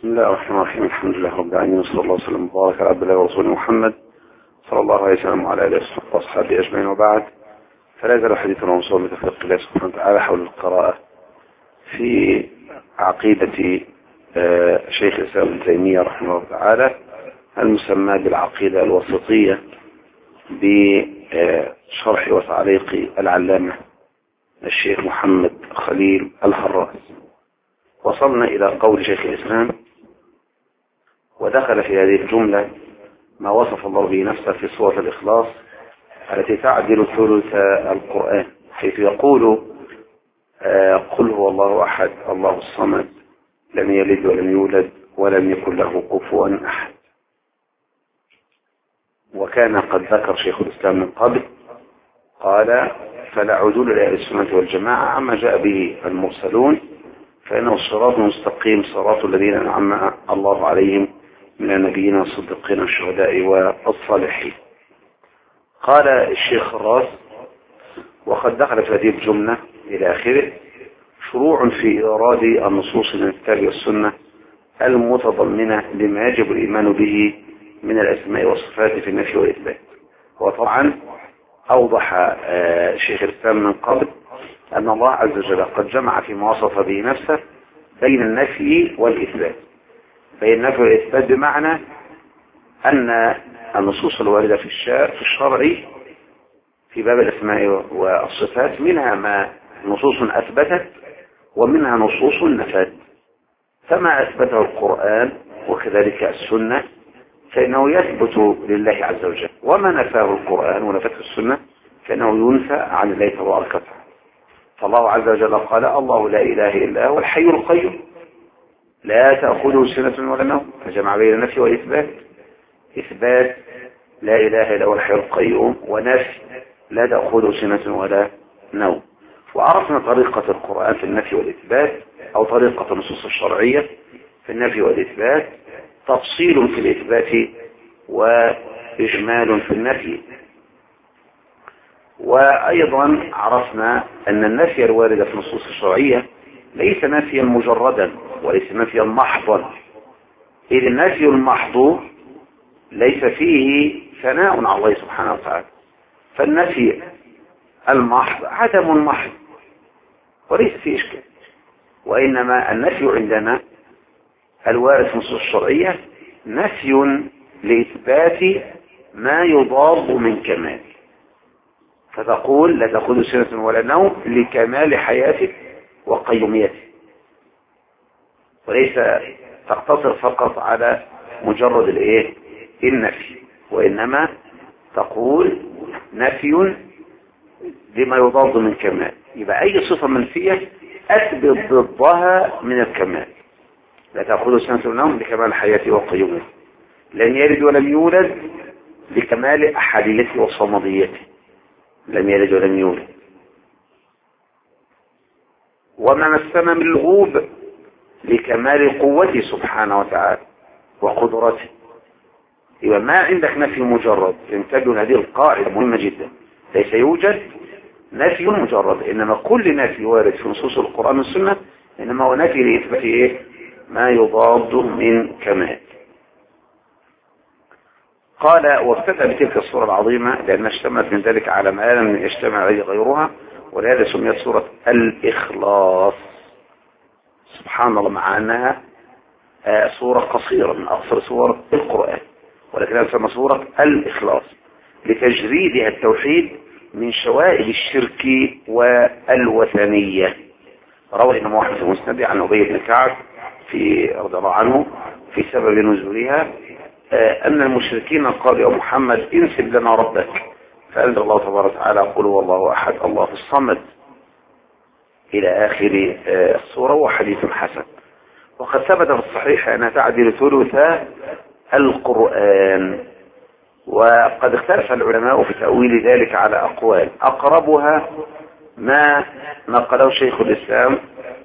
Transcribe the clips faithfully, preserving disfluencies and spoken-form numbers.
بسم الله الرحمن الرحيم. الحمد لله رب العالمين، وصلى الله وسلم وبارك على عبد الله ورسوله محمد صلى الله عليه وسلم وعلى اله واصحابه اجمعين، وبعد. فلا يزال حديثنا وصول بتوفيق الله سبحانه وتعالى حول القراءة في عقيدة شيخ الإسلام ابن تيمية رحمه الله تعالى، المسمى بالعقيدة الوسطية بشرح وتعليق العلامة الشيخ محمد خليل الحراس. وصلنا إلى قول شيخ الإسلام: ودخل في هذه الجملة ما وصف الله به نفسه في سورة الإخلاص التي تعدل ثلث القرآن، حيث يقول: قل هو الله أحد الله الصمد لم يلد ولم يولد ولم يكن له كفوا أحد. وكان قد ذكر شيخ الإسلام من قبل قال: فلا عدول لأهل السنة والجماعة عما جاء به المرسلون، فإنه الصراط المستقيم صراط الذين أنعم الله عليهم من النبيين والصديقين والشهداء والصالحين. قال الشيخ الراس: وقد دخل في هذه الجملة إلى آخره شروع في إيراد النصوص من الكتاب والسنة المتضمنة لما يجب الإيمان به من الأسماء والصفات في النفي والإثبات. وطبعا أوضح شيخ الإسلام من قبل أن الله عز وجل قد جمع فيما وصف به نفسه بين النفي والإثبات. بين النفي والإثبات بمعنى أن النصوص الواردة في الشرع في باب الأسماء والصفات منها ما نصوص أثبتت ومنها نصوص نفت. فما أثبته القرآن وكذلك السنة فإنه يثبت لله عز وجل، وما نفاه القرآن ونفته السنة فإنه ينفى عن الله تبارك وتعالى. فالله عز وجل قال: الله لا إله إلا هو الحي القيوم لا تأخذه سنة ولا نوم، فجمع بين النفي والإثبات. إثبات لا إله إلا هو الحي القيوم، ونفي لا تأخذه سنة ولا نوم. وعرفنا طريقة القرآن في النفي والإثبات، أو طريقة النصوص الشرعية في النفي والإثبات: تفصيل في الإثبات وإجمال في النفي. وأيضا عرفنا أن النفي الوارد في النصوص الشرعية ليس نفيا مجردا وليس نفيا محضا، إذ النفي المحض ليس فيه ثناء على الله سبحانه وتعالى. فالنفي المحض عدم محض وليس فيه إشكال، وإنما النفي عندنا الوارد في النصوص الشرعية نفي لإثبات ما يضاد من كمال. فتقول: لا تأخذ سنة ولا نوم لكمال حياتك وقيوميتك، وليس تقتصر فقط على مجرد الايه النفي، وإنما تقول نفي لما يضاد من كمال. يبقى أي صفة منفية أثبت ضدها من الكمال. لا تأخذ سنة ولا نوم لكمال حياتي وقيوميتي، لم يلد ولم يولد لكمال أحديته وصمديته، لم يلد ولم يولد. وما مسنا من لغوب لكمال قوته سبحانه وتعالى وقدرته. يبقى ما عندك نفي مجرد. انتبهوا هذه القاعدة مهمة جدا، ليس يوجد نفي مجرد، إنما كل نفي وارد في نصوص القرآن والسنة إنما هو نفي لإثبات إيه؟ ما يضاد من كمال. قال: وابتدأ بتلك الصورة العظيمة لأنها اشتملت من ذلك على ما لم يجتمع عليه غيرها، ولهذا سميت سورة الإخلاص. سبحان الله، مع أنها سورة قصيرة من أقصر سور القرآن، ولكنها تسمى سورة الإخلاص لتجريدها التوحيد من شوائب الشرك والوثنية. روى الإمام أحمد في مسنده عن أبي بن كعب في رضي الله عنه في سبب نزولها أن المشركين قالوا: يا محمد انسب لنا ربك، فأنزل الله تبارك وتعالى: قل هو الله أحد الله الصمد، إلى آخر السورة. وحديث حسن. وقد ثبت في الصحيح أنها تعدل ثلث القرآن. وقد اختلف العلماء في تأويل ذلك على أقوال، أقربها ما نقله شيخ الإسلام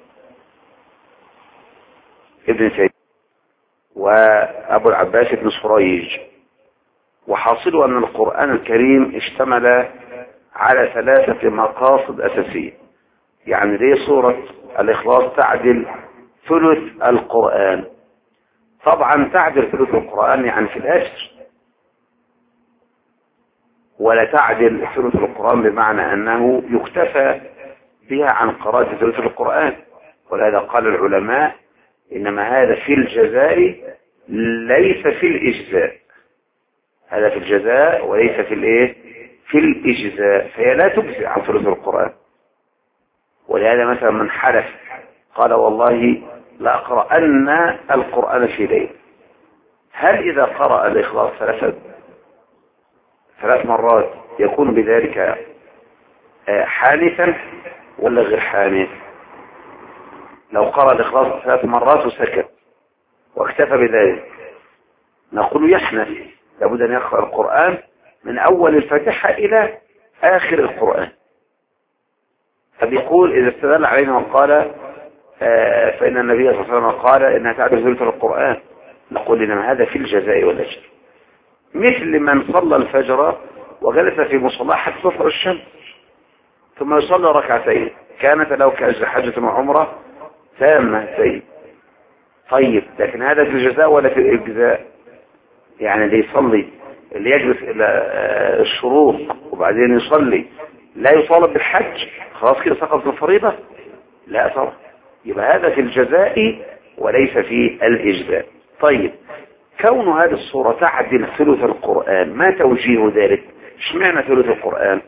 ابن تيمية وأبو العباس بن سريج. وحاصل أن القرآن الكريم اشتمل على ثلاثة مقاصد أساسية. يعني ليه سورة الإخلاص تعدل ثلث القرآن؟ طبعا تعدل ثلث القرآن يعني في الأجر، ولا تعدل ثلث القرآن بمعنى أنه يكتفى بها عن قراءة ثلث القرآن. ولهذا قال العلماء إنما هذا في الجزاء ليس في الإجزاء، هذا في الجزاء وليس في الإيه؟ في الإجزاء، فهي لا تجزئ عن ثلث القرآن. ولهذا مثلا من حلف قال والله لا أقرأن القرآن في ليل، هل إذا قرأ الإخلاص ثلاث ثلاث مرات يكون بذلك حانثا ولا غير حانث؟ لو قرأ الإخلاص ثلاث مرات وسكت واكتفى بذلك نقول يحنث، لابد أن يقرأ القرآن من أول الفاتحة إلى آخر القرآن. فبيقول إذا استدل علينا وقال آه فإن النبي صلى الله عليه وسلم قال إنها تعدل ثلث القرآن، نقول إنما هذا في الجزاء والأجر، مثل من صلى الفجر وجلس في مصلاه حتى تطلع الشمس ثم يصلي ركعتين كانت له كأجر حجة وعمرة تامتين. طيب لكن هذا في الجزاء ولا في الإجزاء؟ يعني اللي يصلي اللي يجلس إلى الشروق وبعدين يصلي لا يطالب بالحج، خلاص كده سقط الفريضة؟ لا طبعا، يبقى هذا في الجزاء وليس في الإجزاء. طيب كون هذه الصورة تعدل ثلث القرآن ما توجيه ذلك؟ اشمعنى ثلث القرآن؟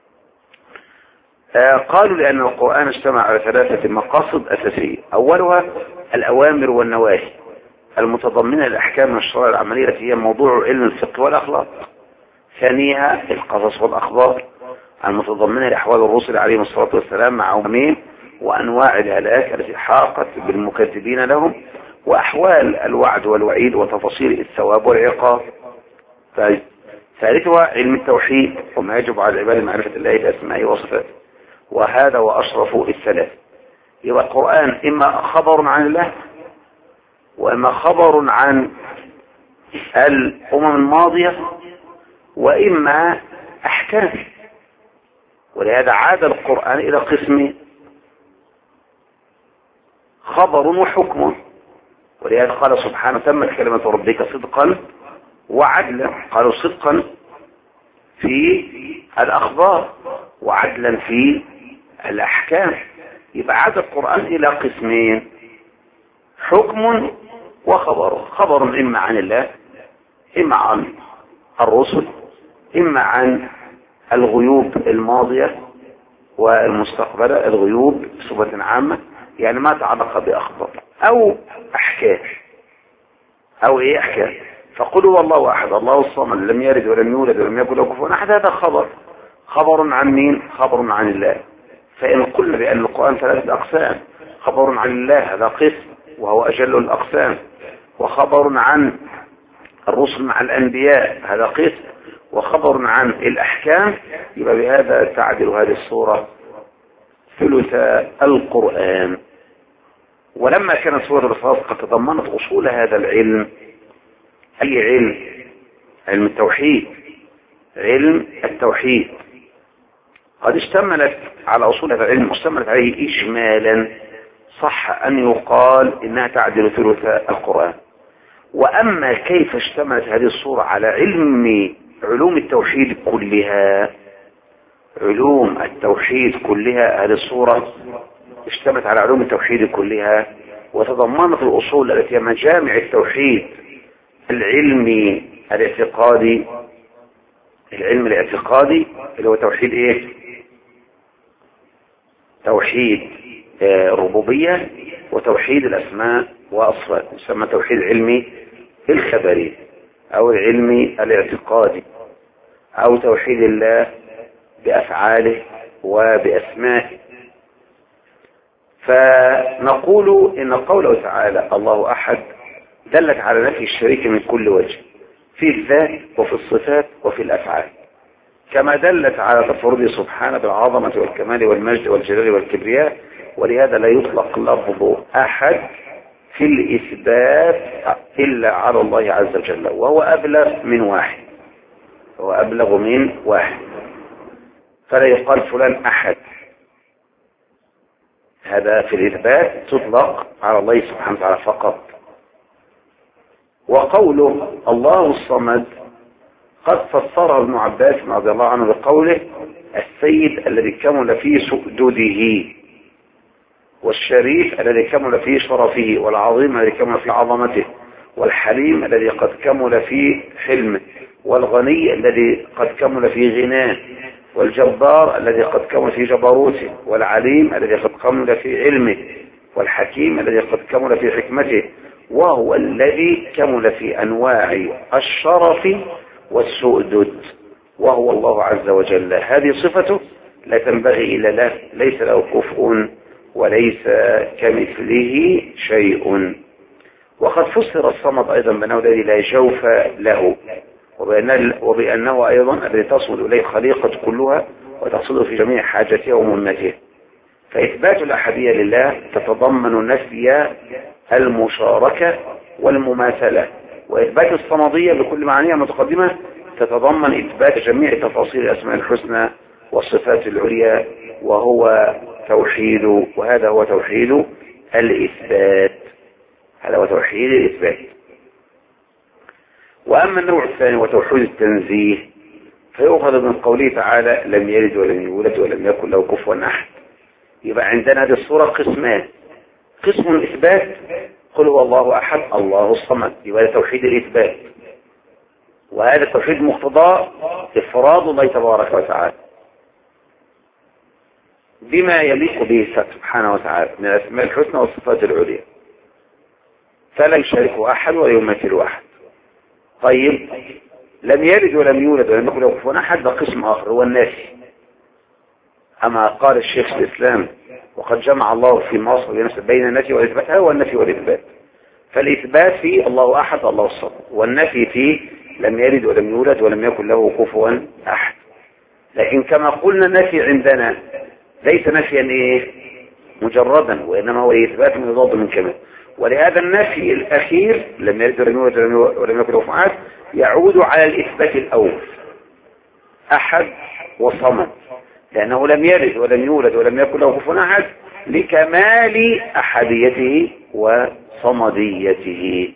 آه قالوا لأن القرآن اجتمع على ثلاثة مقاصد أساسية، أولها الأوامر والنواهي المتضمنة للأحكام الشرعية العملية التي هي موضوع علم الفقه والأخلاق. ثانيها القصص والأخبار المتضمنة لأحوال الرسل عليهم الصلاة والسلام مع أممهم وأنواع الهلاك التي حاقت بالمكذبين لهم، وأحوال الوعد والوعيد وتفاصيل الثواب والعقاب. ثالثها علم التوحيد وما يجب على العباد معرفة الله بأسمائه وصفاته، وهذا وأشرف الثلاث. يبقى القرآن إما خبر عن الله وإما خبر عن الأمم الماضية وإما أحكام. ولهذا عاد القرآن إلى قسم خبر وحكم، ولهذا قال سبحانه تمت كلمة ربك صدقا وعدلا، قالوا صدقا في الأخبار وعدلا في الأحكام. يبقى عاد القرآن إلى قسمين، حكم وخبر، خبر إما عن الله إما عن الرسل إما عن الغيوب الماضية والمستقبلة، الغيوب بصفة عامة يعني ما تعلق بأخبار، أو أحكام أو إيه أحكام. فقلوا والله أحد الله الصمد لم يلد ولم يولد ولم يكن له كفوا أحد، هذا خبر، خبر عن مين؟ خبر عن الله. فإن قلنا بأن القرآن ثلاثة أقسام، خبر عن الله هذا قسم وهو أجل الأقسام، وخبر عن الرسل مع الأنبياء هذا قسم، وخبر عن الأحكام، يبقى بهذا تعدل هذه الصورة ثلث القرآن. ولما كانت سورة الإخلاص قد تضمنت أصول هذا العلم، أي علم؟ علم التوحيد، علم التوحيد قد اشتملت على أصول هذا العلم، اشتملت عليه إجمالا، صح أن يقال إنها تعدل ثلث القرآن. وأما كيف اشتملت هذه الصورة على علم علوم التوحيد كلها، علوم التوحيد كلها، هذه الصورة اشتملت على علوم التوحيد كلها وتضمنت الأصول التي هي مجامع التوحيد العلمي الاعتقادي، العلم الاعتقادي اللي هو توحيد ايه؟ توحيد الربوبية وتوحيد الأسماء والصفات، يسمى توحيد علمي الخبري أو العلمي الاعتقادي، أو توحيد الله بأفعاله وبأسمائه. فنقول إن قوله تعالى الله أحد دلت على نفي الشريك من كل وجه، في الذات وفي الصفات وفي الأفعال، كما دلت على تفرده سبحانه بالعظمة والكمال والمجد والجلال والكبرياء. ولهذا لا يطلق لفظ أحد في الإثبات إلا على الله عز وجل، وهو أبلغ من واحد، هو أبلغ من واحد، فلا يقال فلان أحد. هذا في الإثبات تطلق على الله سبحانه وتعالى فقط. وقوله الله الصمد قد فسره ابن عباس رضي الله عنه بقوله السيد الذي كمل في سؤدده، والشريف الذي كمل في شرفه، والعظيم الذي كمل في عظمته، والحليم الذي قد كمل في حلمه، والغني الذي قد كمل في غناه، والجبار الذي قد كمل في جبروته، والعليم الذي قد كمل في علمه، والحكيم الذي قد كمل في حكمته، وهو الذي كمل في أنواع الشرف والسؤدد، وهو الله عز وجل. هذه صفته لا تنبغي إلا له، ليس له كفء وليس كمثله شيء. وقد فسر الصمد أيضا بأنه الذي لا جوف له، وبأنه أيضا الذي تصل إليه خليقة كلها وتصل في جميع حاجته ومنته. فإثبات الأحدية لله تتضمن نفي المشاركة والمماثلة، وإثبات الصمدية بكل معانيها المتقدمة تتضمن إثبات جميع تفاصيل الأسماء الحسنى والصفات العليا، وهو توحيد، وهذا هو توحيد الإثبات، هذا هو توحيد الإثبات. وأما النوع الثاني وتوحيد التنزيه فيؤخذ من قوله تعالى لم يلد ولم يولد ولم يكن له كفوا أحد. يبقى عندنا هذه الصورة قسمان: قسم الإثبات قل هو الله أحد الله الصمد، يبقى توحيد الإثبات، وهذا التوحيد مقتضاه إفراد الله تبارك وتعالى بما يليق به سبحانه وتعالى من الأسماء الحسنى والصفات العليا، فلا يشاركه أحد ولا يمثل أحد. طيب لم يلد ولم يولد ولم يكن له كفوا أحد، ده قسم آخر هو النافي. أما قال الشيخ الإسلام وقد جمع الله في مصر بين النفي والإثبات، هو النفي والإثبات. فالإثبات فيه الله أحد الله الصمد، والنفي فيه لم يلد ولم يولد ولم يكن له كفوا أحد. لكن كما قلنا النفي عندنا ليس نفيا إيه مجردا، وإنما هو إثبات من ضد من كمال. ولهذا النفي الأخير لم يلد ولم يولد ولم يكن له كفوا أحد يعود على الإثبات الأول أحد وصمد، لأنه لم يلد ولم يولد ولم يكن له كفوا أحد لكمال أحديته وصمديته.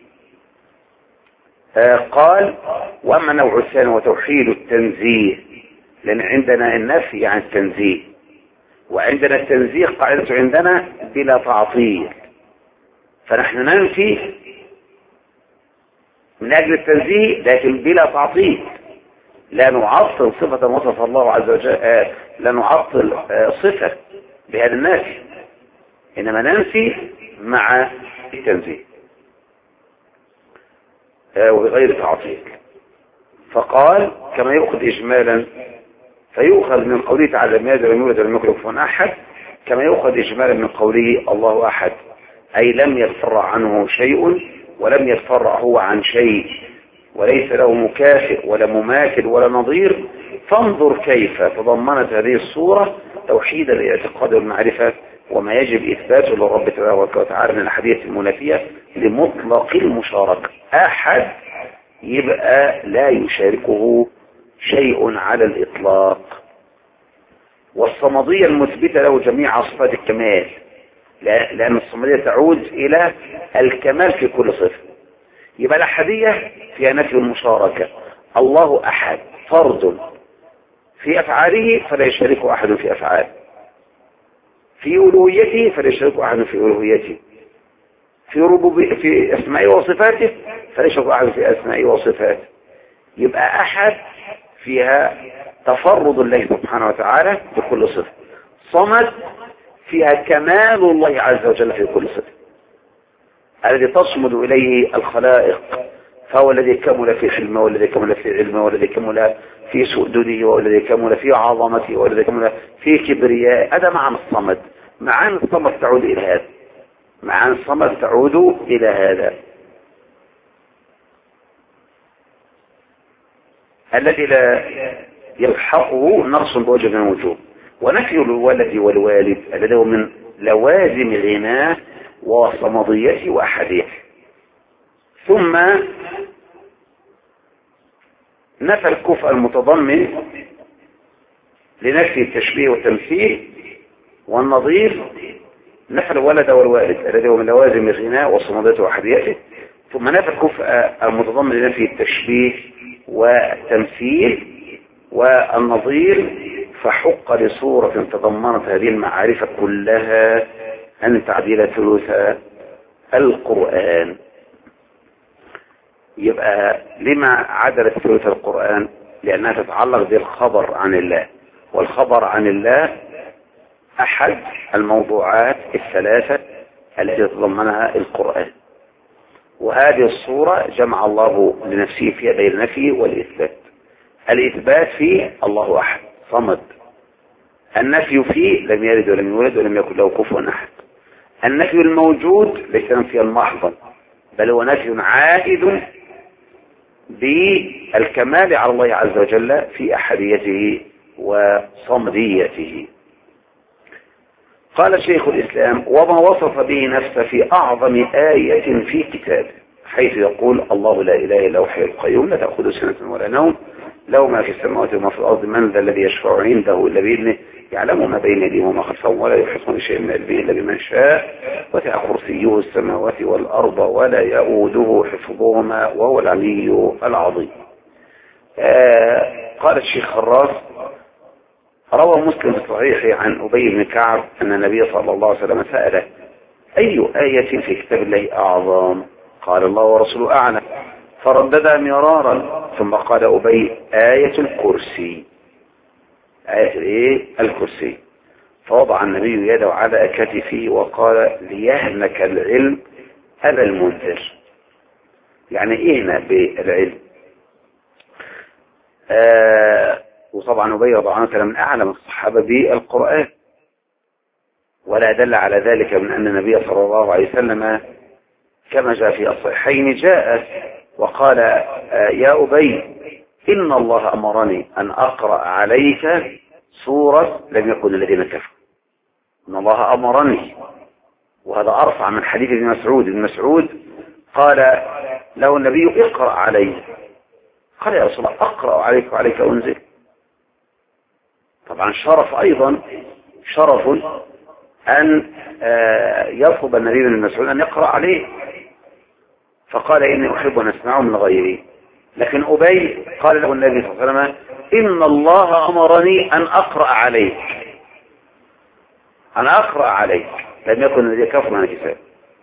آه قال وأما النوع الثاني وتوحيد التنزيه، لأن عندنا النفي عن التنزيه، وعندنا التنزيه قاعدة عندنا بلا تعطيل، فنحن ننفي من أجل التنزيه لكن بلا تعطيل، لا نعطل صفة وصف الله عز وجل، آه لا نعطل آه صفة بهذا النافي، إنما ننفي مع التنزيه آه وبغير تعطيل. فقال كما يؤخذ إجمالا، فيؤخذ من قوله تعالى لم يلد ولم يولد ولم يكن له كفوا أحد كما يؤخذ إجمالا من قوله الله أحد، أي لم يتفرع عنه شيء ولم يتفرع هو عن شيء، وليس له مكافئ ولا مماثل ولا نظير. فانظر كيف تضمنت هذه الصورة توحيد الاعتقاد والمعرفة وما يجب إثباته للرب تبارك وتعالى من الأحدية المنافية لمطلق المشاركة. أحد يبقى لا يشاركه شيء على الإطلاق، والصمدية المثبتة له جميع صفات الكمال، لأن الصمدية تعود إلى الكمال في كل صفة. يبقى الأحدية فيها نفي المشاركة، الله أحد فرد في أفعاله فلا يشاركه أحد في أفعاله، في ألوهيته فلا يشاركه أحد في ألوهيته، في ربوبيته في أسمائه وصفاته فلا يشاركه أحد في أسمائه وصفاته. يبقى أحد فيها تفرد الله سبحانه وتعالى بكل صفة. صمد فيها كمال الله عز وجل في كل صفة، الذي تصمد إليه الخلائق، فهو الذي كمل في حلمه والذي كمل في علمه والذي كمل في سؤدده والذي كمل في عظمته والذي كمل في كبرياء. هذا معنى الصمد. معاني الصمد تعود إلى هذا، معاني الصمد تعود إلى هذا الذي لا يلحقه نقص بوجه من الوجوه. ونفي الولد والوالد الذي هو من لوازم غناه وصمديته وأحديته. ثم نفى الكفء المتضمن لنفي التشبيه والتمثيل والنظير، نفى الولد والوالد الذي هو من لوازم غناه وصمديته وأحديته، ثم نفى الكفء المتضمن لنفي التشبيه والتمثيل والنظير، فحق لصورة تضمنت هذه المعارف كلها أن تعديل ثلث القرآن. يبقى لما عدلت ثلث القرآن؟ لأنها تتعلق بالخبر عن الله، والخبر عن الله أحد الموضوعات الثلاثة التي تتضمنها القرآن. وهذه الصورة جمع الله لنفسه في يدي النفي والإثبات. الإثبات فيه الله أحد صمد، النفي فيه لم يلد ولم يولد ولم يكن له كفوا أحد. النفي الموجود ليس نفيا محضا، بل هو نفي عائد بالكمال على الله عز وجل في أحديته وصمديته. قال شيخ الإسلام: وما وصف به نفسه في أعظم آية في كتابه، حيث يقول: الله لا إله إلا هو الحي القيوم لا تأخذه سنة ولا نوم له ما في السماوات وما في الأرض من ذا الذي يشفع عنده إلا بإذنه يعلم ما بين يديهم وما خلفهم ولا يحيطون بشيء من علمه إلا بمن شاء وسع كرسيه السماوات والأرض ولا يؤوده حفظهما وهو العلي العظيم. آه قال الشيخ خراس: روى مسلم في صحيحه عن أبي بن كعب أن النبي صلى الله عليه وسلم سأله: أي آية في كتاب الله أعظم؟ قال: الله ورسوله أعلم. فرددها مرارا ثم قال أبي: آية الكرسي. آية الايه؟ الكرسي. فوضع النبي يده على كتفه وقال: ليهنك العلم أبا المنذر. يعني ايه هنا بالعلم؟ آه وطبعا أبي رضي الله عنه كان من أعلم الصحابة بالقرآن، ولا دل على ذلك من أن النبي صلى الله عليه وسلم كما جاء في الصحيحين جاء وقال: يا أبي إن الله أمرني أن أقرأ عليك سورة لم يكن الذين كفروا. إن الله أمرني، وهذا أرفع من حديث ابن مسعود. ابن مسعود قال له النبي: اقرأ علي. قال: يا رسول الله أقرأ عليك وعليك أنزل. طبعا شرف أيضا، شرف أن يطلب النبي من مسعود أن يقرأ عليه، فقال: إني أحب أن أسمعه من غيري. لكن أبي قال له النبي صلى الله عليه وسلم: إن الله أمرني أن أقرأ عليك، أن أقرأ عليك لم يكن الذي كفر عن الكتاب.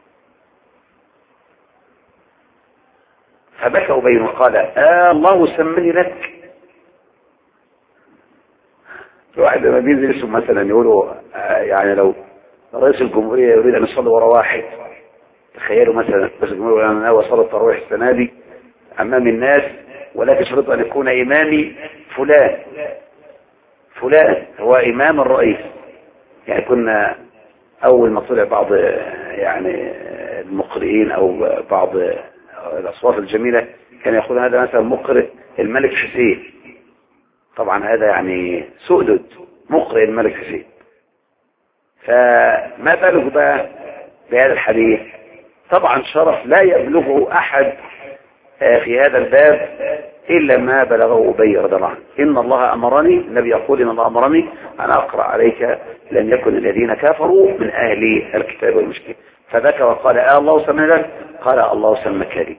فبكى أبي وقال: آه الله سمني لك. واحد لما بينزل اسم مثلا يقولوا آه يعني لو رئيس الجمهورية يريد أن يصلي وراء واحد، تخيلوا مثلا رئيس الجمهورية يقول: أنا وصلت التراويح السنة دي أمام الناس ولا تشرط أن يكون إمامي فلان فلان هو إمام الرئيس. يعني كنا أول ما طلع بعض يعني المقرئين أو بعض الأصوات الجميلة كان يقول هذا مثلا مقرئ الملك حسين. طبعا هذا يعني سؤدد، مقرئ الملك حسين. فما بالك بقى بهذا الحديث؟ طبعا شرف لا يبلغه أحد في هذا الباب إلا ما بلغه أبي رضي الله عنه. إن الله أمرني، النبي يقول: إن الله أمرني أن أقرأ عليك لم يكن الذين كفروا من أهل الكتاب والمشركين. فذكر وقال: آه الله سمى لك؟ قال: الله سمك لي.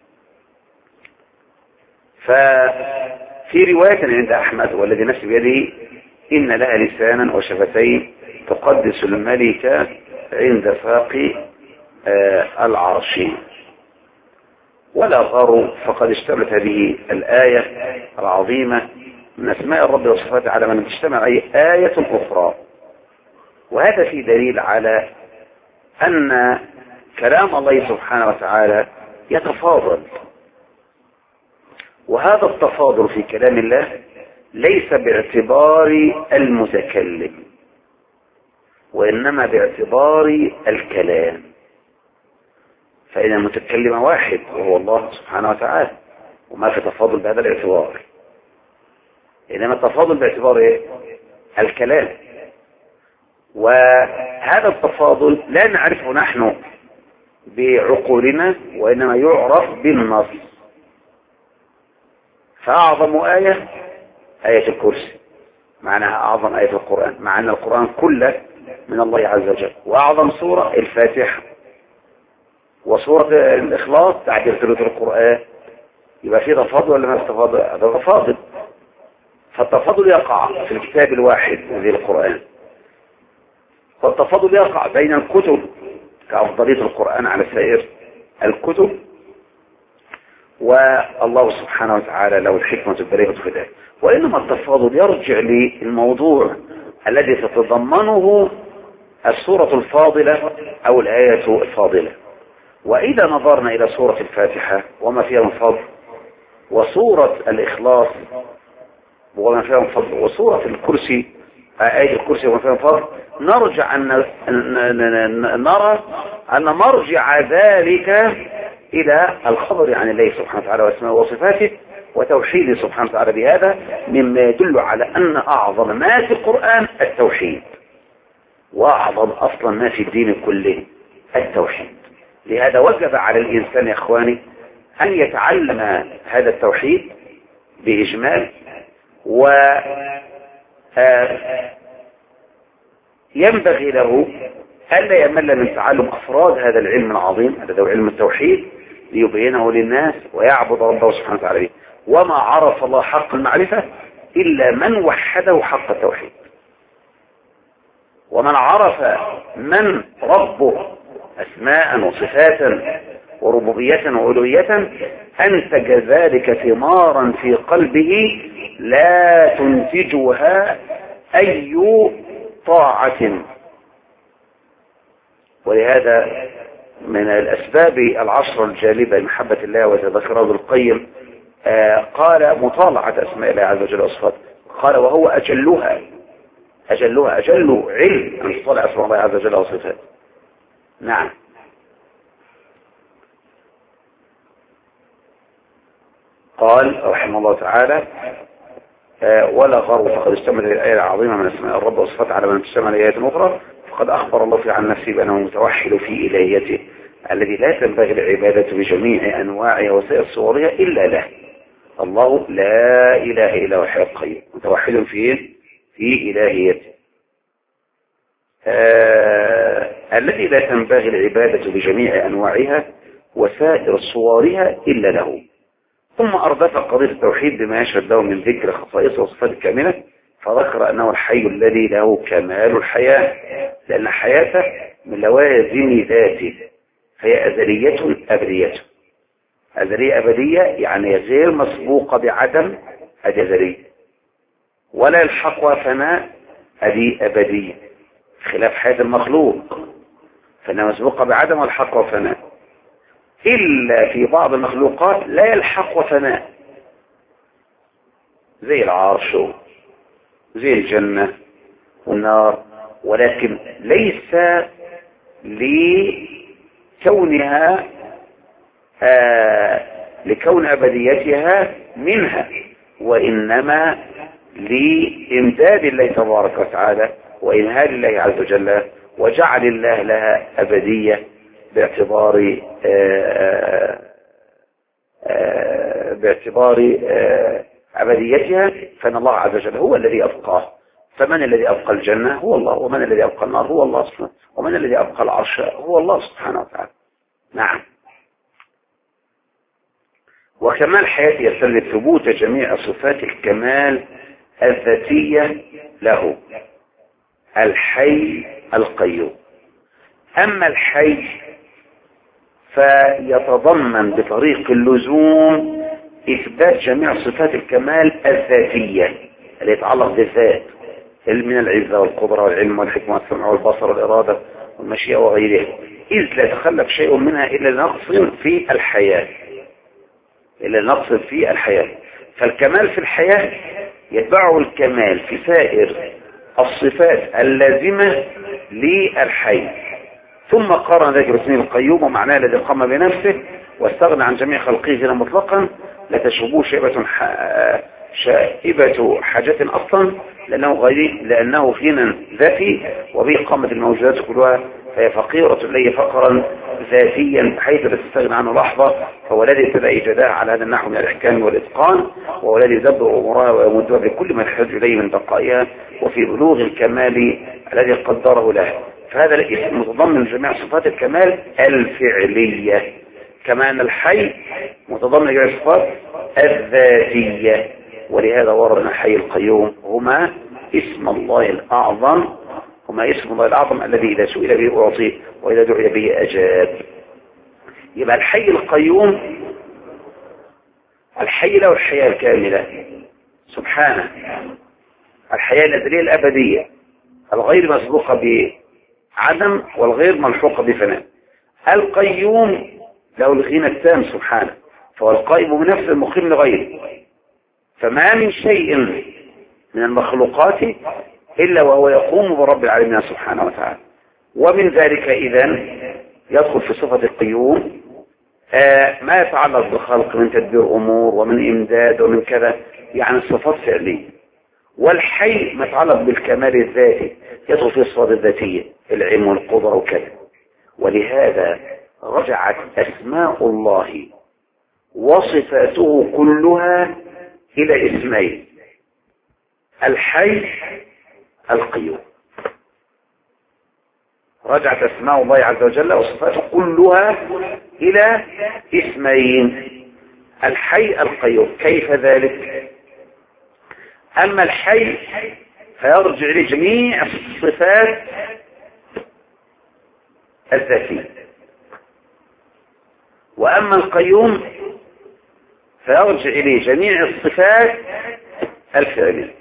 ففي رواية عند أحمد والذي نفسي بيده: إن لها لسانا وشفتين تقدس الملك عند فاق آه العرش. ولا غروا فقد اشتملت هذه الآية العظيمة من أسماء الرب وصفاته على من تجتمع أي آية أخرى. وهذا في دليل على أن كلام الله سبحانه وتعالى يتفاضل، وهذا التفاضل في كلام الله ليس باعتبار المتكلم وإنما باعتبار الكلام. فإن المتكلم واحد وهو الله سبحانه وتعالى، وما في تفاضل بهذا الاعتبار. إنما التفاضل باعتبار إيه؟ الكلام. وهذا التفاضل لا نعرفه نحن بعقولنا وإنما يعرف بالنص. فأعظم آية آية الكرسي، معناها أعظم آية القرآن، مع أن القرآن كله من الله عز وجل. وأعظم سورة الفاتحة، وسورة الإخلاص تعدل ثلث القرآن، يبقى في تفاضل ولا ما في تفاضل؟ هذا تفاضل. فالتفاضل يقع في الكتاب الواحد ذي القرآن، والتفاضل يقع بين الكتب كأفضلية القرآن على سائر الكتب، والله سبحانه وتعالى له الحكمة البالغة في ذلك. وإنما التفاضل يرجع للموضوع الذي تتضمنه السورة الفاضلة أو الآية الفاضلة. وإذا نظرنا إلى سورة الفاتحة وما فيها من فضل، وسورة الإخلاص وما فيها من فضل، وسورة الكرسي آية الكرسي وما فيها من فضل، نرجع أن نرى أن مرجع ذلك إلى الخبر عن الله سبحانه وتعالى واسمائه وصفاته وتوحيده سبحانه وتعالى بهذا، مما يدل على أن أعظم ما في القرآن التوحيد، وأعظم أصلا ما في الدين كله التوحيد. لهذا وجب على الإنسان يا إخواني أن يتعلم هذا التوحيد بإجمال، و ينبغي له ألا يمل من تعلم أفراد هذا العلم العظيم الذي هو علم التوحيد ليبينه للناس ويعبد ربه سبحانه وتعالى به. وما عرف الله حق المعرفة إلا من وحده حق التوحيد، ومن عرف من ربه أسماء وصفات وربوبية وألوهية أنتج ذلك ثمارا في قلبه لا تنتجها أي طاعة. ولهذا من الأسباب العشر الجالبة لمحبة الله وتذكره ابن القيم آه قال مطالعة أسماء الله عز وجل وصفاته، قال وهو أجلها أجلها أجل علم أن تطالع أسماء الله عز وجل وصفاته. نعم. قال رحمه الله تعالى آه ولا غرو فقد اشتمل الآية العظيمة من أسماء الرب وصفاته على من تشتمل آيات أخرى، فقد أخبر الله في عن نفسه بأنه متوحد في إلهيته الذي لا تنبغي العبادة بجميع أنواعها وسائر صورها إلا له. الله لا إله إلا هو الحي القيوم، متوحد في في إلهيته آه الذي لا تنبغي العبادة بجميع أنواعها وسائر صورها إلا له. ثم أردف قضية التوحيد بما يشهد له من ذكر خصائصه وصفاته الكاملة، فذكر أنه الحي الذي له كمال الحياة، لأن حياته من لوازم ذاته، فهي أزلية أبدية. أزلية أبدية يعني غير مسبوقة بعدم، هذه أزلية، ولا يلحقها فناء، هذه أبدية، خلاف حياة المخلوق فإنها مسبوقة بعدم والحقها فناء. إلا في بعض المخلوقات لا يلحقها فناء، زي العرش زي الجنة والنار، ولكن ليس لكونها آه لكون أبديتها منها، وإنما لإمداد الله تبارك وتعالى وإنهال الله عز وجل وجعل الله لها أبدية باعتبار آآ آآ باعتبار آآ أبديتها. فإن الله عز وجل هو الذي أبقاه، فمن الذي أبقى الجنة؟ هو الله، ومن الذي أبقى النار؟ هو الله سبحانه، ومن الذي أبقى العرش؟ هو الله سبحانه وتعالى. نعم. وكمال حياته يستلزم ثبوت جميع صفات الكمال الذاتية له، الحي القيوم. أما الحي فيتضمن بطريق اللزوم إثبات جميع صفات الكمال الذاتية اللي يتعلق بالذات، من العزة والقدرة والعلم والحكمة والسمع والبصر والإرادة والمشيئة وغيرها، إذ لا يتخلف شيء منها إلا نقص في الحياة، إلا نقص في الحياة. فالكمال في الحياة يتبعه الكمال في سائر الصفات اللازمة للحي. ثم قارن ذلك باسمه القيوم ومعناه الذي قام بنفسه واستغنى عن جميع خلقه غير مطلقا، لا تشبه شائبة شائبة حاجة أصلا، لأنه غير لأنه فينا ذاتي وبه قامت الموجودات كلها، فهي فقيرة إليه فقرا ذاتيا بحيث لا تستغنى عنه لحظة. فهو الذي ابتدأ إيجادها على هذا النحو من الإحكام والإتقان، وهو الذي يدبر أمورها ويمدها بكل ما يحتاج إليه من بقائها وفي بلوغ الكمال الذي قدره له. فهذا الاسم متضمن جميع صفات الكمال الفعلية، كما أن الحي متضمن جميع الصفات الذاتية. ولهذا ورد الحي القيوم هما اسم الله الأعظم، هما اسم الله الأعظم الذي إذا سئل به أعطيه وإذا دعي به أجاب. يبقى الحي القيوم الحي له الحياة الكاملة سبحانه، الحياة الأزلية الأبدية الغير مسبوقة بعدم والغير ملحوقة بفناء. القيوم له الغنى التام سبحانه، فهو القائم بنفسه المقيم لغيره، فما من شيء من المخلوقات إلا وهو يقوم برب العالمين سبحانه وتعالى. ومن ذلك إذن يدخل في صفة القيوم آه ما يتعلق بالخلق من تدبير أمور ومن إمداد ومن كذا، يعني الصفات فعلية. والحي ما يتعلق بالكمال الذاتي يدخل في الصفات الذاتية، العلم والقدرة وكذا. ولهذا رجعت أسماء الله وصفاته كلها إلى اسمين: الحي القيوم. رجعت أسماء الله عز وجل وصفاته كلها إلى اسمين: الحي القيوم. كيف ذلك؟ أما الحي فيرجع لجميع الصفات الذاتية، وأما القيوم فيرجع إليه جميع الصفات الفعلية.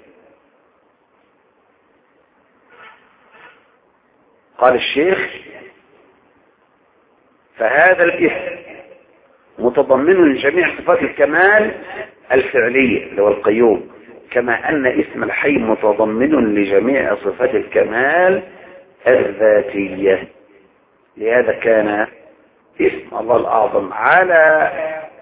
قال الشيخ: فهذا الاسم متضمن لجميع صفات الكمال الفعلية اللي هو القيوم، كما أن اسم الحي متضمن لجميع صفات الكمال الذاتية. لهذا كان اسم الله الأعظم على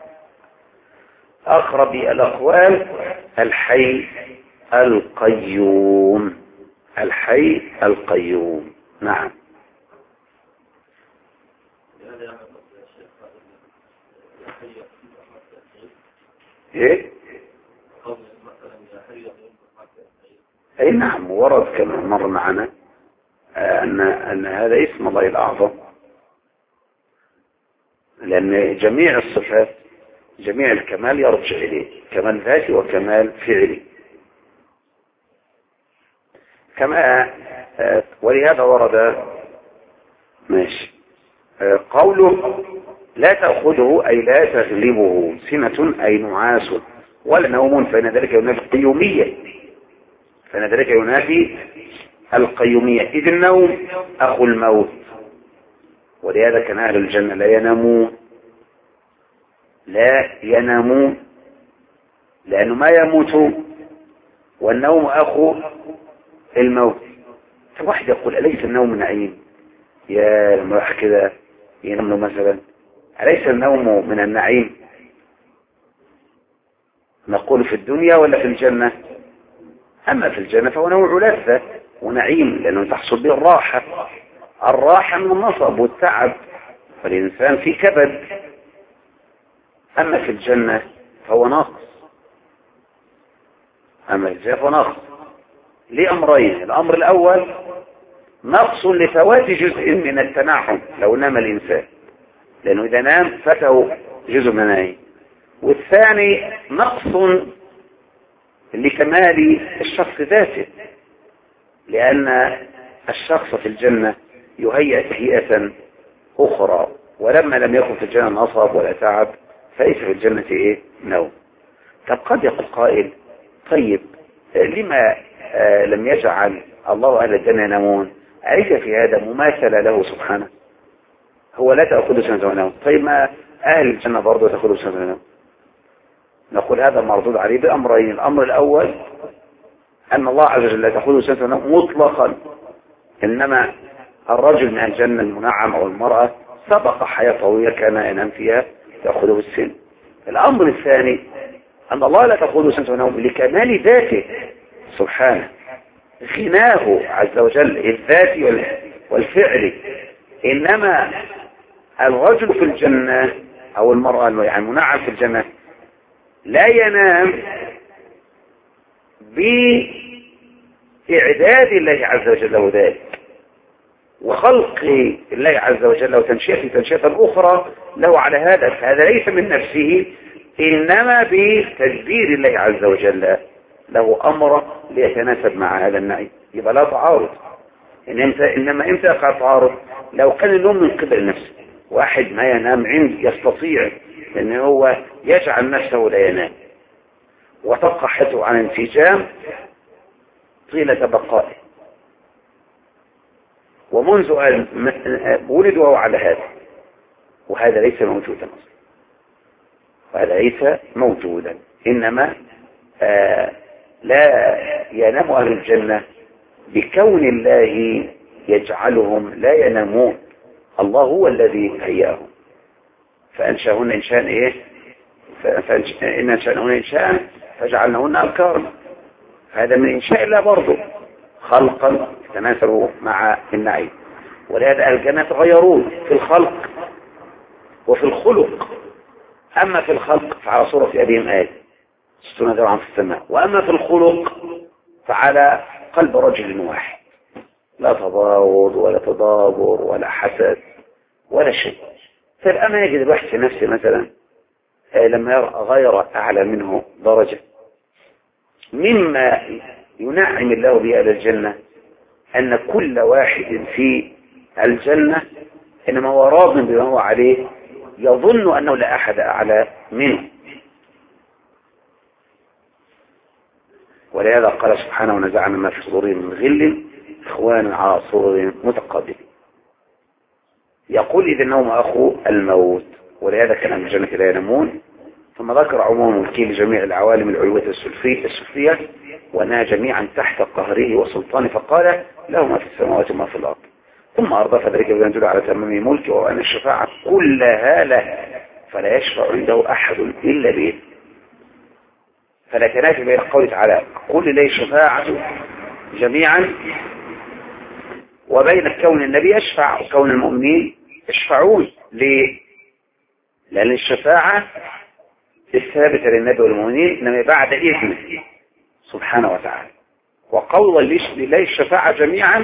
أقرب الأقوال الحي القيوم. الحي القيوم. نعم. ايه اي نعم، ورد كما مر معنا ان ان هذا اسم الله الاعظم، لان جميع الصفات جميع الكمال يرجع اليه، كمال ذاتي وكمال فعلي. كما ولهذا ورد ماشي قوله: لا تأخذه أي لا تغلبه سنة أي نعاس ولا نوم، فإن ذلك ينافي القيومية، فإن ذلك ينافي القيومية، إذ النوم أخو الموت. ولهذا كان أهل الجنة لا ينامون لا ينامون لأنه ما يموت، والنوم أخو الموت. فواحد يقول: أليس النوم نعيم؟ يا لما راح كده ينام له مثلا، أليس النوم من النعيم؟ نقول في الدنيا ولا في الجنة؟ أما في الجنة فهو نوع لذة ونعيم، لأنه تحصل به الراحة، الراحة من النصب والتعب، فالإنسان في كبد. أما في الجنة فهو ناقص، أما في الجنة فهو ناقص لأمرين: الأمر الأول نقص لفوات جزء من التنعم لو نام الإنسان، لأنه إذا نام فاته جزء من النعيم. والثاني نقص لكمال الشخص ذاته، لأن الشخص في الجنة يهيئ تهيئة أخرى، ولما لم يكن في الجنة نصب ولا تعب فليس في الجنة إيه؟ نوم. طب قد يقول قائل: طيب لما آه لم يجعل الله أهل الجنة ينامون؟ أليس في هذا مماثلة له سبحانه؟ هو لا تأخذ سنة ونوم، طيب ما أهل الجنة برضه تأخذ سنة ونوم؟ نقول هذا مردود عليه بأمرين: الأمر الأول أن الله عز وجل لا تأخذ سنة ونوم مطلقا، إنما الرجل من الجنة المنعم أو المرأة سبق حياة طويلة كان ينام فيها تأخذه السن. الأمر الثاني أن الله لا تأخذ سنة ونوم لكمال ذاته سبحانه، غناه عز وجل الذاتي والفعلي. إنما الرجل في الجنة أو المرأة يعني المنعم في الجنة لا ينام بإعداد الله عز وجل له ذلك، وخلق الله عز وجل وتنشئة تنشئة أخرى له على هذا، فهذا ليس من نفسه إنما بتدبير الله عز وجل له أمر ليتناسب مع هذا النعيم. يبقى لا تعارض. إنما إمتى يقع تعارض؟ لو كان النوم من قبل نفسه، واحد ما ينام عند يستطيع أن هو يجعل نفسه لا ينام وتبقى حياته عن انسجام طيلة بقائه، ومنذ أن ولد وهو على هذا، وهذا ليس موجودا أصلا، وهذا ليس موجودا. إنما آه لا ينام أهل الجنة بكون الله يجعلهم لا ينامون، الله هو الذي هياهم. فأنشأهن إنشاء إيه؟ فإن أنشأهن إنشاء فجعلناهن أبكارا، هذا من إنشاء الله برضه خلقا يتناسبوا مع النعيم. ولهذا أهل الجنة تغيرون في الخلق وفي الخلق. أما في الخلق فعلى صورة أبيهم آدم ستون ذراعا في السماء، وأما في الخلق فعلى قلب رجل واحد، لا تضاود ولا تضابر ولا حسد ولا شيء. فالأما يجد الواحد في نفسه مثلا لما يرى غير أعلى منه درجة، مما ينعم الله به أهل الجنة أن كل واحد في الجنة إنما هو راض بما هو عليه، يظن أنه لا أحد أعلى منه. ولهذا قال سبحانه: ونزعنا ما في صدورهم من غل إخوانا على سرر متقابلين. يقول إذا النوم أخو الموت، ولهذا كان أهل الجنة لا ينامون. ثم ذكر عموم ملكه لجميع العوالم العلوية السفلية وأنها جميعا تحت قهره وسلطانه، فقال: له ما في السماوات وما في الأرض. ثم أرضى فذلك يدل على تمام ملكه وأن الشفاعة كلها له، فلا يشفع عنده أحد إلا بإذنه. فلا تنافي بين قوله تعالى: قل لي الشفاعة جميعا، وبين كون النبي يشفع وكون المؤمنين يشفعون. ليه؟ لأن الشفاعة الثابتة للنبي والمؤمنين إنما بعد إذنه سبحانه وتعالى. وقول لله الشفاعة جميعا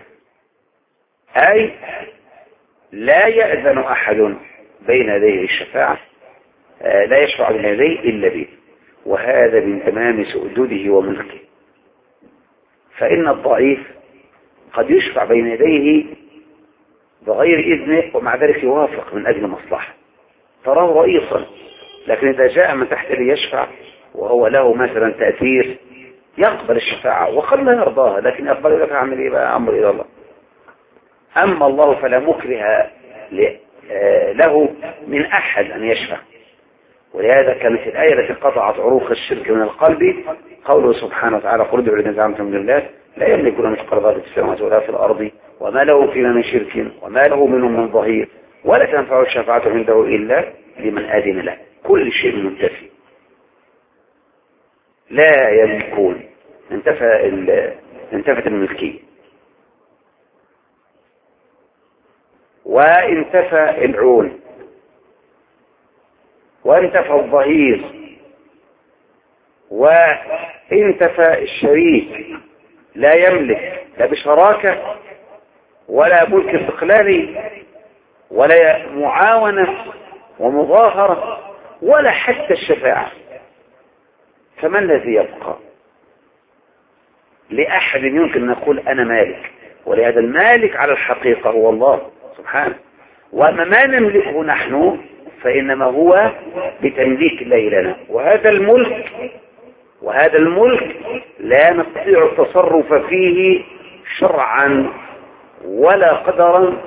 أي لا يأذن أحد بين يديه الشفاعة، لا يشفع بين يديه إلا به، وهذا من تمام سؤدده وملكه. فإن الضعيف قد يشفع بين يديه بغير إذنه ومع ذلك يوافق من أجل مصلحة، تراه رئيسا، لكن إذا جاء من تحت ليشفع وهو له مثلا تأثير يقبل الشفاعة وقد لا يرضاها، لكن يقبل لك أعمل إيه بقى؟ أمر إلى الله. أما الله فلا مكره له من أحد أن يشفع. ولهذا كانت الآية التي قطعت عروق الشرك من القلب قوله سبحانه وتعالى: قل ادعوا الذين زعمتم من الله لا يملكون مثقال ذرة في السماوات ولا في الأرض وما له فيما من شرك وما له منهم من ظهير ولا تنفع الشفاعة عنده إلا لمن آذن له. كل شيء منتفي، لا يملكون، انتفى انتفت الملكية، وانتفى العون، وانتفى الظهير، وانتفى الشريك، لا يملك لا بشراكة ولا ملك استقلالي ولا معاونة ومظاهرة ولا حتى الشفاعة. فما الذي يبقى لأحد يمكن أن نقول أنا مالك؟ ولهذا المالك على الحقيقة هو الله سبحانه. وأما ما نملكه نحن فإنما هو بتمليك الله لنا، وهذا الملك وهذا الملك لا نستطيع التصرف فيه شرعا ولا قدرا،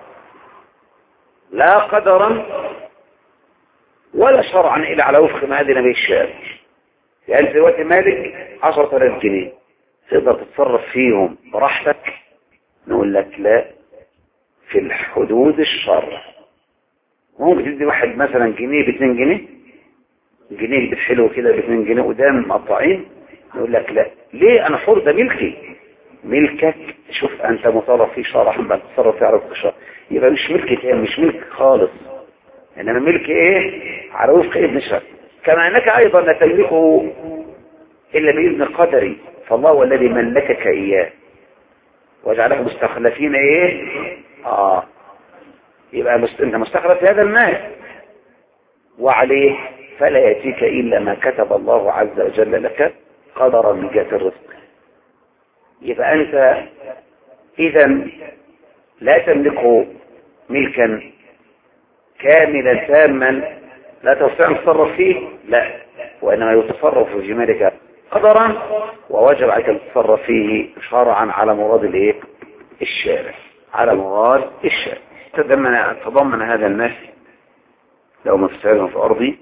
لا قدرا ولا شرعا إلا على وفق ما أذن به الشارع. يعني دلوقتي مالك عشرة آلاف جنيه تقدر تتصرف فيهم براحتك؟ نقول لك لا، في الحدود الشرع. ممكن تدي واحد مثلا جنيه باثنين جنيه، جنيه بتحلو كده باثنين جنيه قدام مقطعين، نقول لك لا. ليه؟ انا حر، ده ملكي. ملكك شوف انت مطالب فيه شرعا بقى تتصرف فيه على وفق الشرع، يبقى مش ملكي تاني، مش ملك خالص، انما ملك ايه؟ على وفق ابن الشرع. كما انك ايضا لا تملكه الا باذن قدري، فالله هو الذي ملكك اياه. وجعلكم مستخلفين ايه؟ اه يبقى مست... انت مستخلف في هذا المال وعليه فلا يأتيك إلا ما كتب الله عز وجل لك قدرا من جهة الرزق. يبقى أنت إذا لا تملك ملكا كاملا تاما لا تستطيع أن تتصرف فيه، لا، وإنما يتصرف في مالك قدرا ووجب عليك أن تتصرف فيه شرعا على مراد الايه؟ الشارع، على مراد الشارع. تضمن تضمن هذا النهي لو مفسد في أرضي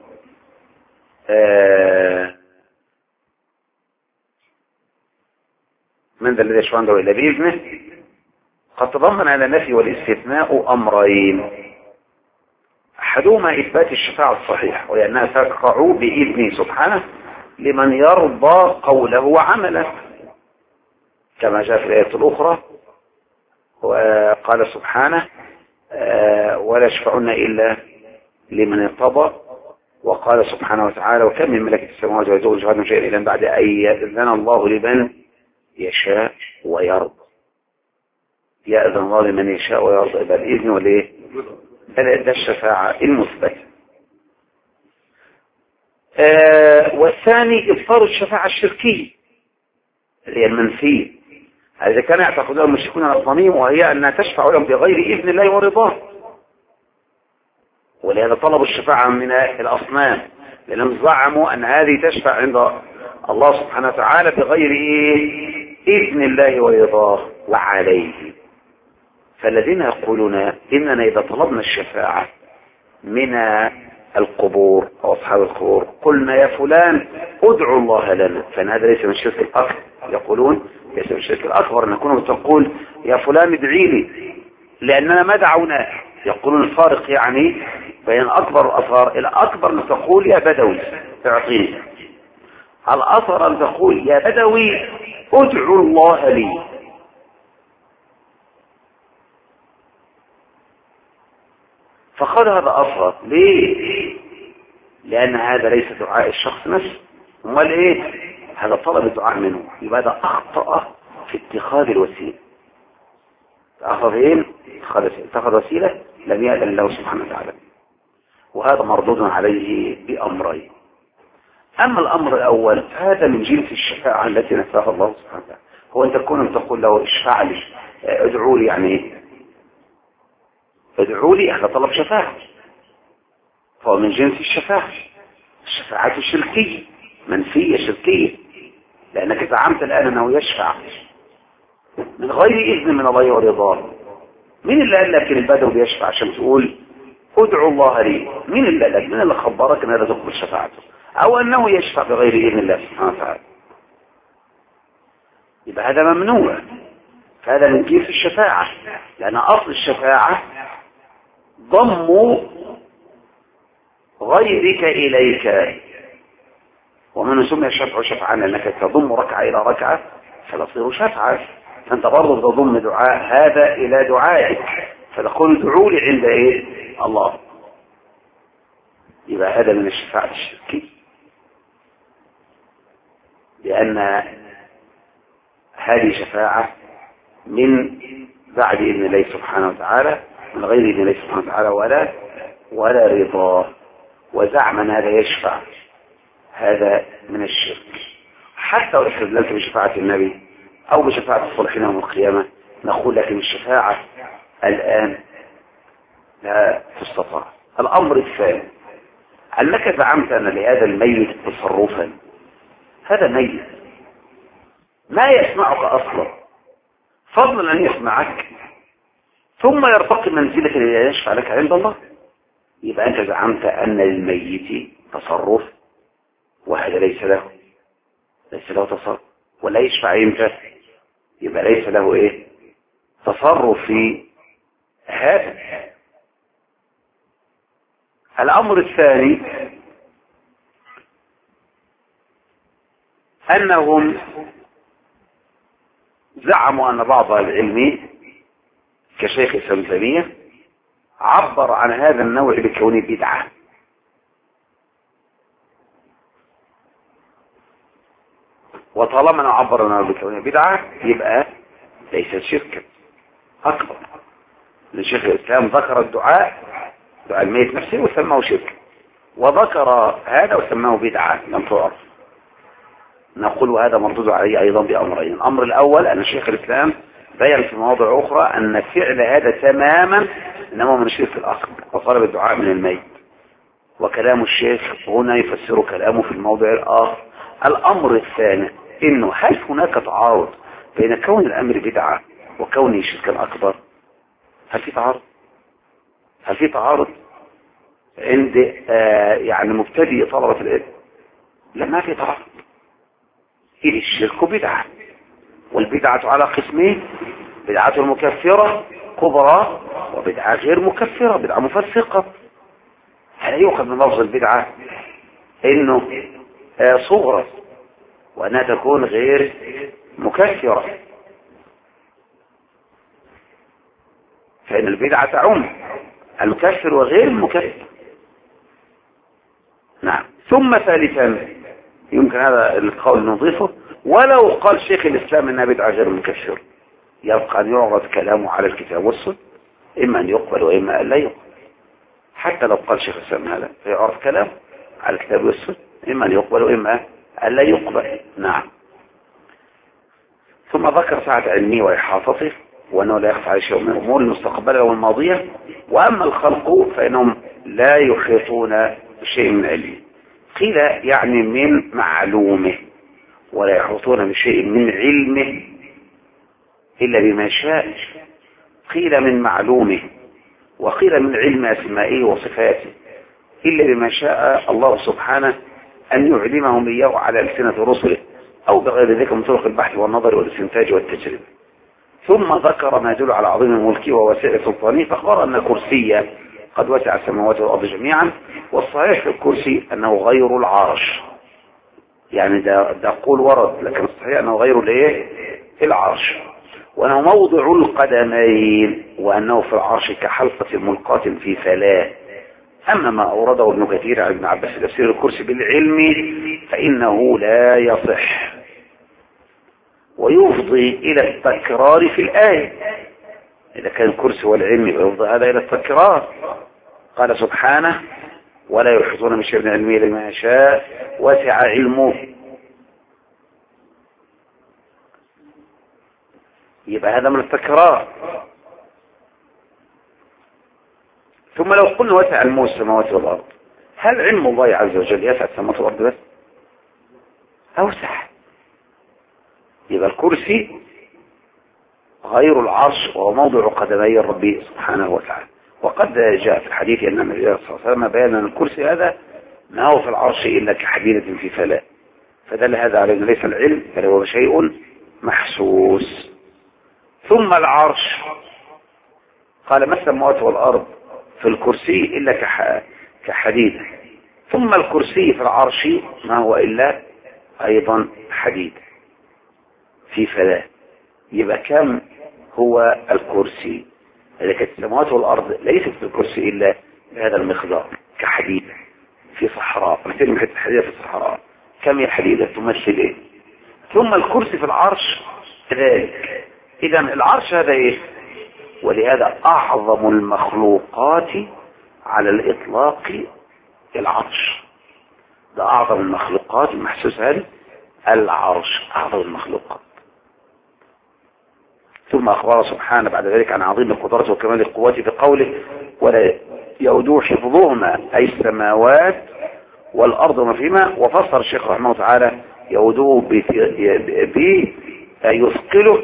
آه من ذا الذي يشفع عنده إلا بإذنه. قد تضمن هذا النفي والاستثناء أمرين، أحدهما إثبات الشفاعة الصحيحة وأنها تقع بإذنه سبحانه لمن يرضى قوله وعمله، كما جاء في الآية الأخرى وقال سبحانه ولا يشفعون إلا لمن ارتضى، وقال سبحانه وتعالى وكم من ملك السماوات والأرض لا يشفعون شيئا إلا بعد أن يأذن الله لمن يشاء ويرضى. يأذن الله لمن يشاء ويرضى بالإذن والإيه؟ ده الشفاعة المثبتة. آه والثاني إبطال الشفاعة الشركية اللي هي المنفية، إذا كان يعتقدون المشركون الأصناميين وهي أنها تشفع لهم بغير إذن الله ورضاه، ولهذا طلبوا الشفاعة من الأصنام لأنهم زعموا أن هذه تشفع عند الله سبحانه وتعالى بغير إيه؟ إذن الله ورضاه وعليه. فالذين يقولون إننا إذا طلبنا الشفاعة من القبور أو أصحاب القبور قلنا يا فلان ادعوا الله لنا، فإن هذا ليس من الشرك الأكبر. يقولون ليس من الشرك الأكبر أن نكون تقول يا فلان ادعي لي لأننا ما دعوناه. يقولون الفارق يعني بين الأكبر والأصغر. الأكبر أن تقول يا بدوي تعطيني، الأصغر أن تقول يا بدوي ادعوا الله لي. فقال هذا أصغر ليه؟ لأن هذا ليس دعاء الشخص نفسه، امال ايه؟ هذا طلب الدعاء منه. يبقى هذا أخطأ في اتخاذ الوسيلة. أخذ ايه؟ اتخذ وسيلة لم يأذن له سبحانه وتعالى، وهذا مردود عليه بأمرين. أما الأمر الأول هذا من جنس الشفاعة التي نفاها الله سبحانه وتعالى، هو أن تكون تقول له اشفع لي ادعوا لي، يعني ادعوا لي، هذا طلب شفاعة، فهو من جنس الشفاعة. الشفاعة الشركية منفية شركية، لأنك زعمت الآن أنه يشفع من غير إذن من الله ورضاه. مين اللي قال لك البدو بيشفع عشان تقول ادعوا الله لي؟ مين اللي قال لك؟ مين اللي خبرك ان هذا تقبل شفاعته او انه يشفع بغير اذن الله سبحانه وتعالى؟ يبقى هذا ممنوع، فهذا من جنس الشفاعة، لأن أصل الشفاعة ضم غيرك إليك، ومن سمي الشفع شفعا لأنك تضم ركعة إلى ركعة فتصير شفعة، فأنت برضو تضم دعاء هذا إلى دعائك، فتقول ادعوا لي عند إيه؟ الله. يبقى هذا من الشفاعة الشركية، لأن هذه شفاعة من بعد إذن الله سبحانه وتعالى، من غير إذن الله سبحانه وتعالى ولا ولا رضاه، وزعم أن هذا يشفع، هذا من الشرك. حتى لو استدللت بشفاعة النبي أو بشفاعة الصالحين يوم القيامة نقول لكن الشفاعة الآن لا تستطاع. الأمر الثاني أنك زعمت أن لهذا الميت تصرفا، هذا ميت ما يسمعك أصلا، فضلا أن يسمعك ثم يرتقي منزلة الذي يشفع لك عند الله. يبقى أنت زعمت أن للميت تصرف وهذا ليس له ليس له تصرف، ولا يشفع إمتى؟ يبقى ليس له إيه؟ تصرف في هذا. الأمر الثاني أنهم زعموا أن بعض العلم كشيخ ابن تيمية عبر عن هذا النوع بكونه بدعة، وطالما عبر عنه بكونه بدعة يبقى ليست شركا أكبر. لشيخ الإسلام ذكر الدعاء دعاء الميت نفسه وسماه شركا، وذكر هذا وسماه بدعة لم تعرف. نقول هذا مردود عليه أيضا بأمرين. الأمر الأول أن شيخ الإسلام بيّن في مواضع أخرى أن فعل هذا تماما إنما من الشرك الأكبر وطلب الدعاء من الميت، وكلام الشيخ هنا يفسر كلامه في الموضع الآخر. الأمر الثاني إنه هل هناك تعارض بين كون الأمر بدعة وكونه شركا أكبر؟ هل في تعارض؟ هل في تعارض عند آه يعني مبتدئ طلبة العلم؟ لا، ما في تعارض. إذ الشرك بدعة، والبدعة على قسمين: بدعة مكفرة كبرى وبدعة غير مكفرة، بدعة مفسقة. هل يؤخذ من لفظ البدعة إنه آه صغرى وأنها تكون غير مكفرة؟ فإن البدعة تعم المكفر وغير المكفر. نعم. ثم ثالثا يمكن هذا القول نضيفه: ولو قال شيخ الإسلام إنها بدعة غير مكفر، يبقى أن يعرض كلامه على الكتاب والسنة، إما أن يقبل وإما أن لا يقبل. حتى لو قال شيخ الإسلام هذا فيعرض كلامه على الكتاب والسنة، إما أن يقبل وإما أن لا يقبل. نعم. ثم ذكر سعة علمه وإحاطته، وأنه لا يخفى عليه شيء من الأمور المستقبلة والماضية. وأما الخلق فإنهم لا يحيطون بشيء من علمه. قيل يعني من معلومه، ولا يحيطون بشيء من علمه إلا بما شاء. قيل من معلومه، وقيل من علم أسمائه وصفاته إلا بما شاء الله سبحانه أن يعلمهم إياه على ألسنة رسله، أو بغير ذلك من طرق البحث والنظر والاستنتاج والتجربة. ثم ذكر ما يدل على عظيم ملكه ووسع سلطانه، فأخبر أن كرسيه قد وسع السماوات والأرض جميعا. والصحيح في الكرسي أنه غير العرش، يعني ده, ده قول ورد، لكن الصحيح أنه غير الايه العرش، وأنه موضع القدمين، وأنه في العرش كحلقة ملقاة في فلاة. أما ما أورده ابن كثير عن ابن عباس تفسير الكرسي بالعلم فإنه لا يصح، ويفضي إلى التكرار في الآية. إذا كان الكرسي والعلم يفضي هذا إلى التكرار. قال سبحانه: ولا يحيطون من شيء من علمه إلا ما يشاء وسع علمه. يبقى هذا من التكرار. ثم لو قلنا وسع علمه السماوات والأرض، هل علم الله عز وجل يسع السماوات والأرض بس؟ أوسع. يبقى الكرسي غير العرش وهو موضع قدمي الرب سبحانه وتعالى. وقد جاء في الحديث أن النبي صلى الله عليه وسلم بيان أن الكرسي هذا ما هو في العرش إلا كحديدة في فلاة، فدل هذا على أن ليس العلم بل هو شيء محسوس. ثم العرش قال ما السماوات والأرض في الكرسي إلا كحديدة، ثم الكرسي في العرش ما هو إلا أيضا حديد في فلاة. يبقى كم هو الكرسي؟ لكن السماوات والأرض ليست في الكرسي إلا بهذا المقدار كحديد في صحراء، مثل محيط الحديدة في الصحراء. كم هي الحديدة تمثل إيه؟ ثم الكرسي في العرش كذلك. إذا العرش هذا إيه؟ ولهذا أعظم المخلوقات على الإطلاق العرش. ده أعظم المخلوقات المحسوس هذه العرش، أعظم المخلوقات. ثم أخبر سبحانه بعد ذلك عن عظيم القدرة وكمال القوة في قوله: ولا يؤوده حفظهما، أي السماوات والأرض وما فيهما. وفسر الشيخ رحمه الله تعالى يؤوده بيثقله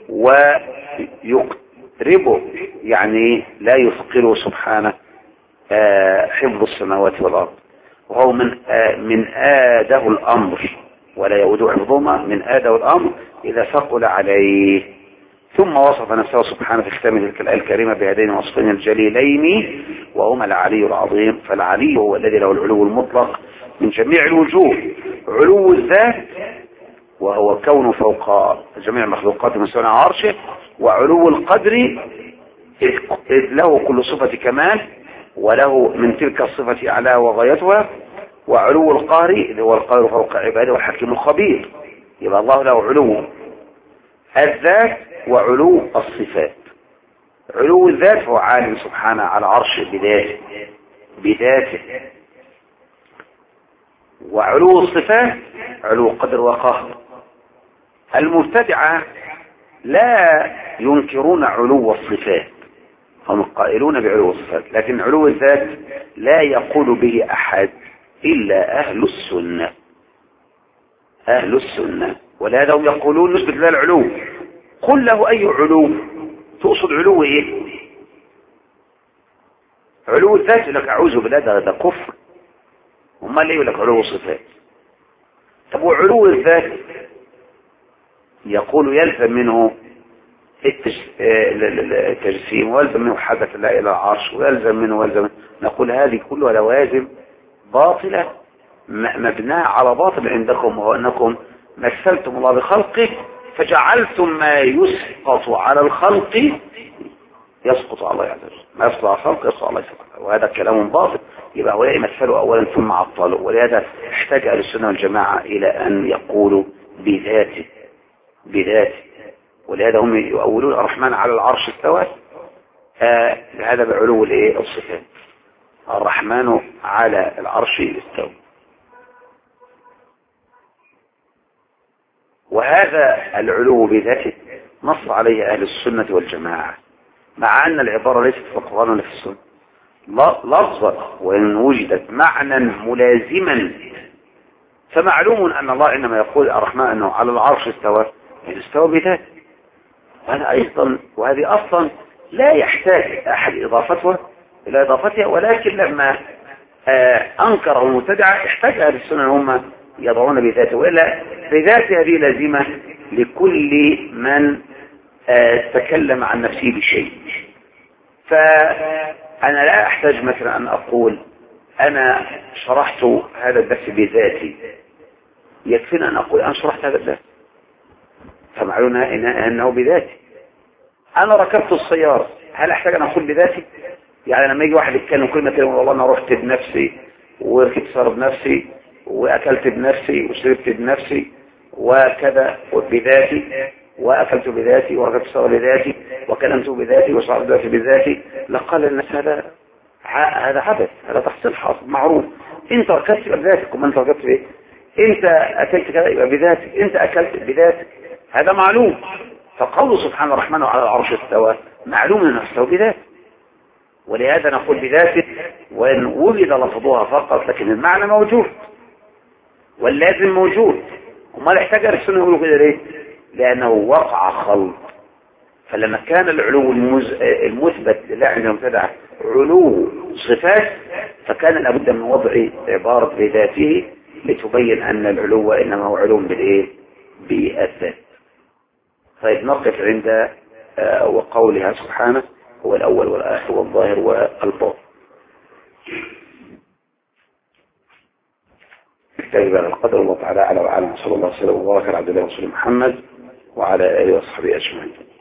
ويقربه، يعني لا يثقله سبحانه حفظ السماوات والأرض، وهو من من آده الأمر. ولا يؤوده حفظهما من آده الأمر إذا ثقل عليه. ثم وصف نفسه سبحانه في ختام تلك الآية الكريمة بهذين الوصفين الجليلين وهما العلي العظيم. فالعلي هو الذي له العلو المطلق من جميع الوجوه، علو الذات وهو كونه فوق جميع المخلوقات من سنة عرشه، وعلو القدر إذ له كل صفة كمال وله من تلك الصفة أعلى وغايتها، وعلو القهر إذ هو القاهر فوق عباده والحكيم الخبير. يبقى الله له علو الذات وعلو الصفات. علو الذات هو عالم سبحانه على عرش بذاته بذاته وعلو الصفات علو قدر وقهر. المبتدعة لا ينكرون علو الصفات، هم قائلون بعلو الصفات، لكن علو الذات لا يقول به أحد إلا أهل السنة أهل السنة ولهذا هم يقولون نثبت له العلو. قل له أي علو تقصد؟ علو إيه؟ علو الذات لك أعوذ بالله ده, ده كفر. وما ليه يقول لك علو الصفات؟ طب وعلو الذات يقول يلزم منه التجسيم ويلزم منه حدث الله إلى العرش ويلزم منه ويلزم. نقول هذه كلها لوازم باطلة مبناء على باطل عندكم، وهو أنكم مثلتم الله بخلقه فجعلتم ما يسقط على الخلق يسقط على الله عز وجل، ما يسقط على الخلق يسقط على الله سبحانه، وهذا كلام باطل. يبقى هؤلاء مثلوا أولا ثم عطلوا، ولهذا احتاج أهل السنة والجماعة إلى أن يقولوا بذاته بذاته ولهذا هم يؤولون الرحمن على العرش استوى. آه هذا بعلو الايه الصفات. الرحمن على العرش استوى، وهذا العلو بذاته نص عليه أهل السنة والجماعة، مع أن العبارة ليست في القرآن ولا في السنة لفظا، وإن وجدت معنى ملازما فمعلوم أن الله عندما يقول الرحمن أنه على العرش استوى يعني استوى بذاته. وهذا أيضا وهذه أصلا لا يحتاج أحد إضافتها إلى إضافتها، ولكن لما آه أنكره المبتدعة احتاج أهل السنة هم يضعون بذاته، وإلا بذاته هذه لازمة لكل من آه تكلم عن نفسه بشيء. فأنا لا أحتاج مثلا أن أقول أنا شرحت هذا الدرس بذاتي، يكفينا أن أقول أنا شرحت هذا الدرس فمعلوم أنه بذاتي. أنا ركبت السيارة، هل أحتاج أن أقول بذاتي؟ يعني لما يجي واحد يتكلم كلمة كلمة والله أنا رحت بنفسي وركبت سيارة بنفسي وأكلت بنفسي وشربت بنفسي وكذا بذاتي وأكلت بذاتي وركبت سيارة بذاتي وكلمت بذاتي وشعرت بذاتي بذاتي، لقال الناس هذا هذا عبث، هذا تحصيل حاصل معروف. أنت ركبت بذاتك وما أنت ركبت بإيه؟ أنت أكلت كذا يبقى بذاتك، أنت أكلت بذاتك، هذا معلوم. فقول سبحان الرحمن على العرش استوى معلوم أنه استوى بذاته، ولهذا نقول بذاته وإن وجد لفظها فقط لكن المعنى موجود واللازم موجود. وما يحتاج السنة يقولوا كده ليه؟ لأنه وقع خلط. فلما كان العلو المز... المثبت لله عند المبتدع علو صفات فكان لابد من وضع عبارة بذاته لتبين أن العلو إنما هو علو بالإيه؟ بالذات. طيب نقف عند آه وقولها سبحانه هو الأول والآخر والظاهر والباطن. نكتفي على القدر الله تعالى على وعلى صلى الله عليه وسلم وبارك على عبد الله ورسوله محمد وعلى آله وصحبه أجمعين.